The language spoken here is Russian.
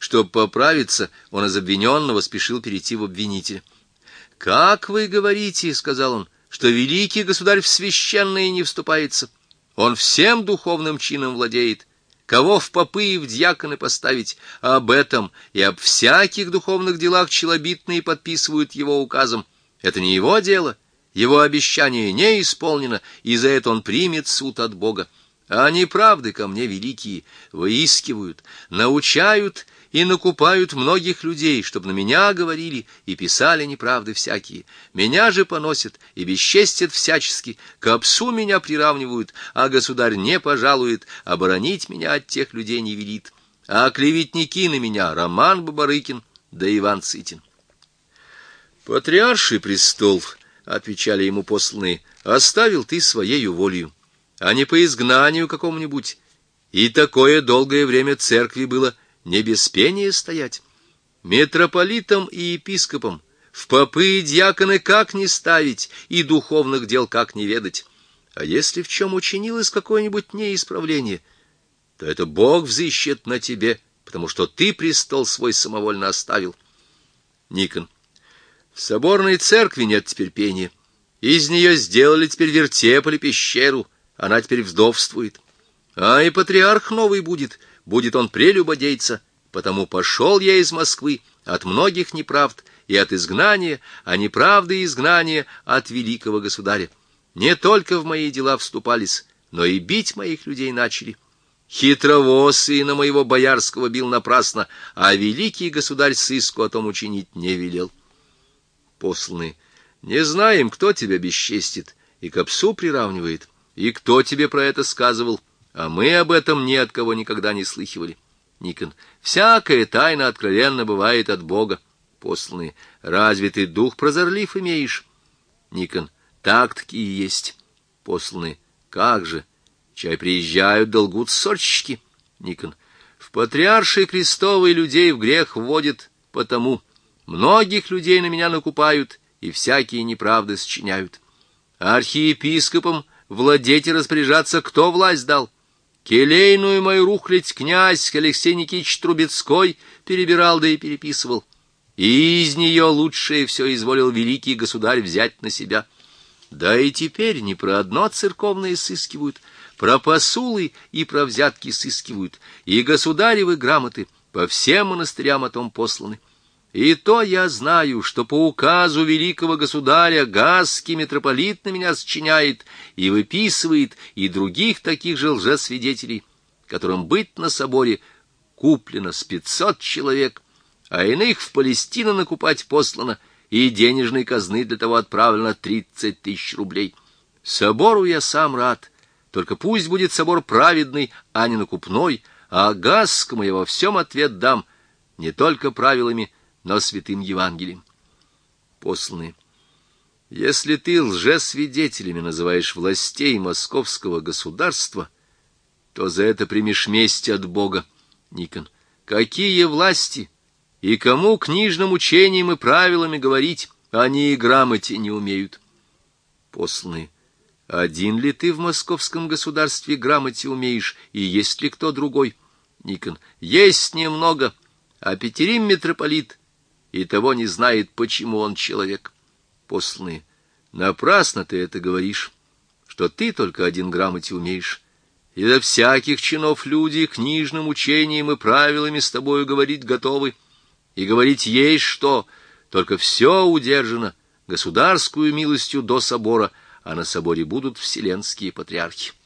Чтобы поправиться, он из обвиненного спешил перейти в обвинителя. «Как вы говорите, — сказал он, — что великий государь в священное не вступается? Он всем духовным чином владеет. Кого в попы и в дьяконы поставить, об этом и об всяких духовных делах челобитные подписывают его указом. Это не его дело, его обещание не исполнено, и за это он примет суд от Бога. А неправды ко мне великие выискивают, научают и накупают многих людей, чтобы на меня говорили и писали неправды всякие. Меня же поносят и бесчестят всячески, к псу меня приравнивают, а государь не пожалует, оборонить меня от тех людей не велит. А клеветники на меня Роман Бабарыкин да Иван Цитин». «Патриарший престол, — отвечали ему посланные, — оставил ты своею волею, а не по изгнанию какому-нибудь, и такое долгое время церкви было не без пения стоять. Митрополитам и епископам в попы и дьяконы как не ставить, и духовных дел как не ведать. А если в чем учинилось какое-нибудь неисправление, то это Бог взыщет на тебе, потому что ты престол свой самовольно оставил». Никон. «В соборной церкви нет теперь пения. Из нее сделали теперь вертеп или пещеру, она теперь вдовствует. А и патриарх новый будет он прелюбодейца, потому пошел я из Москвы от многих неправд и от изгнания, а неправды и изгнания от великого государя. Не только в мои дела вступались, но и бить моих людей начали. Хитрово сына моего боярского бил напрасно, а великий государь сыску о том учинить не велел». Посланные. «Не знаем, кто тебя бесчестит и к псу приравнивает, и кто тебе про это сказывал, а мы об этом ни от кого никогда не слыхивали». Никон. «Всякая тайна откровенно бывает от Бога». Посланные. «Разве ты дух прозорлив имеешь?» Никон. «Так-таки и есть». Посланные. «Как же? Чай приезжают, долгут ссорщики». Никон. «В патриаршей крестовой людей в грех вводят, потому многих людей на меня накупают и всякие неправды сочиняют. Архиепископам владеть и распоряжаться кто власть дал? Келейную мою рухлядь князь Алексей Никитич Трубецкой перебирал да и переписывал. И из нее лучшее все изволил великий государь взять на себя. Да и теперь не про одно церковное сыскивают, про посулы и про взятки сыскивают, и государевы грамоты по всем монастырям о том посланы. И то я знаю, что по указу великого государя Газский митрополит на меня сочиняет и выписывает и других таких же лжесвидетелей, которым быть на соборе куплено с 500 человек, а иных в Палестину накупать послано, и денежной казны для того отправлено 30 000 рублей. Собору я сам рад, только пусть будет собор праведный, а не накупной, а Газскому я во всем ответ дам, не только правилами, но святым Евангелием». Посланные. «Если ты лжесвидетелями называешь властей московского государства, то за это примешь месть от Бога». Никон. «Какие власти? И кому книжным учением и правилами говорить? Они и грамоте не умеют». Посланные. «Один ли ты в московском государстве грамоте умеешь, и есть ли кто другой?» Никон. «Есть немного, а Петерим митрополит и того не знает, почему он человек». Посланные. «Напрасно ты это говоришь, что ты только один грамоте умеешь. И до всяких чинов люди книжным учением и правилами с тобою говорить готовы, и говорить есть что, только все удержано государскую милостью до собора, а на соборе будут вселенские патриархи».